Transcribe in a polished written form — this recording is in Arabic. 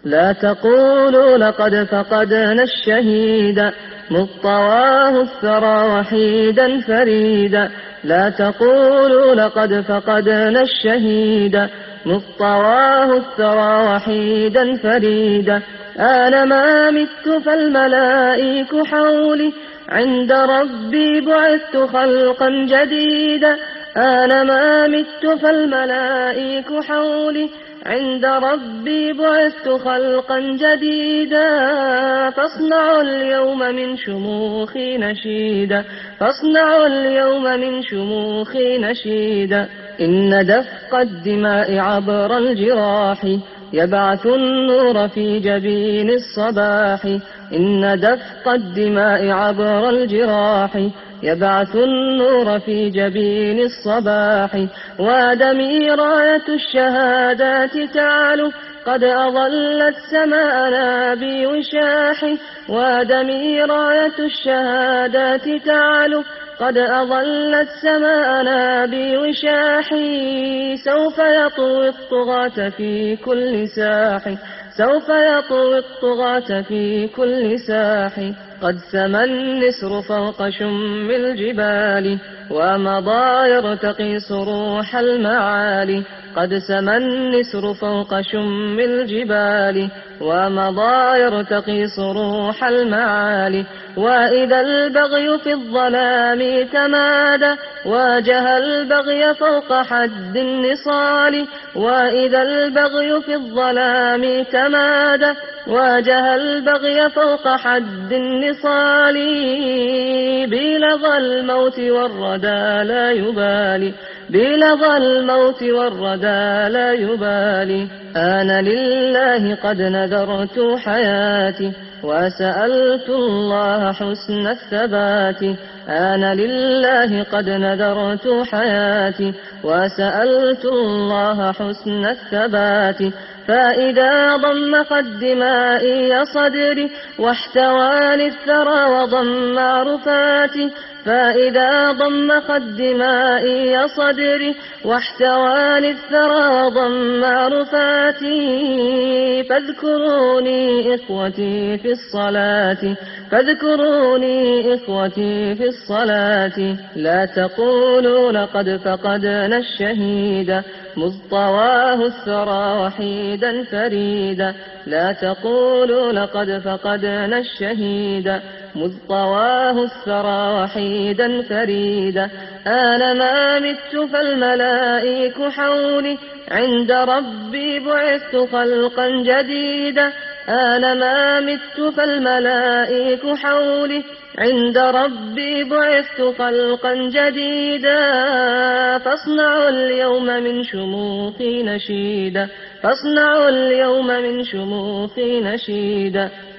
لا تقولوا لقد فقدنا الشهيد مطواه الثرى وحيدا فريدا. لا تقولوا لقد فقدنا الشهيد مطواه الثرى وحيدا فريدا. أنا ما مت فالملائك حولي عند ربي بعثت خلقا جديدا. أنا ما مت فالملائك حولي عند ربي بعثت خلقا جديدا. فاصنعوا اليوم من شموخي نشيدا. فاصنعوا اليوم من شموخي نشيدا. إن دفق الدماء عبر الجراح يبعث النور في جبين الصباح. إن دفق الدماء عبر الجراح يبعث النور في جبين الصباح. ودمي راية الشهادات تعلو قد أظلت سماءنا بوشاح. ودمي راية الشهادات تعلو قد أظلت سماءنا بوشاح. سوف يطوي الطغاة في كل ساح. سوف يطوي الطغاة في كل ساح. قد سمى النسر فوق شم الجبال ومضى يرتقي صروح المعالي. قد سمى النسر فوق شم الجبال ومضى يرتقي صروح المعالي. وإذا البغي في الظلام تمادى واجه البغي فوق حد النصال. وإذا البغي في الظلام تمادى واجه البغي فوق حد النصال. بلظى الموت والردى لا يبالي. بلظى الموت والردى لا يبالي. أنا لله قد نذرت حياتي وسألت الله حسن الثبات. أنا لله قد نذرت حياتي وسألت الله حسن الثبات. فإذا ضمخ الدماء صدري واحتواني الثرى وضم عرفاتي. فإذا ضمخ الدماء صدري واحتواني الثرى وضم عرفاتي. فاذكروني إخوتي في الصلاة. فاذكروني إخوتي في الصلاة. لا تقولوا لقد فقدنا الشهيد مذ طواه الثرى وحيدا فريدا. لا تقولوا لقد فقدنا الشهيد مذ طواه الثرى وحيدا فريدا. أنا ما مت فالملائك حولي عند ربي بعثت خلقا جديدا. أنا ما مت فالملائك حولي عند ربي بعثت خلقا جديدا. فاصنعوا اليوم من شموخي نشيدا. فاصنعوا اليوم من شموخي نشيدا.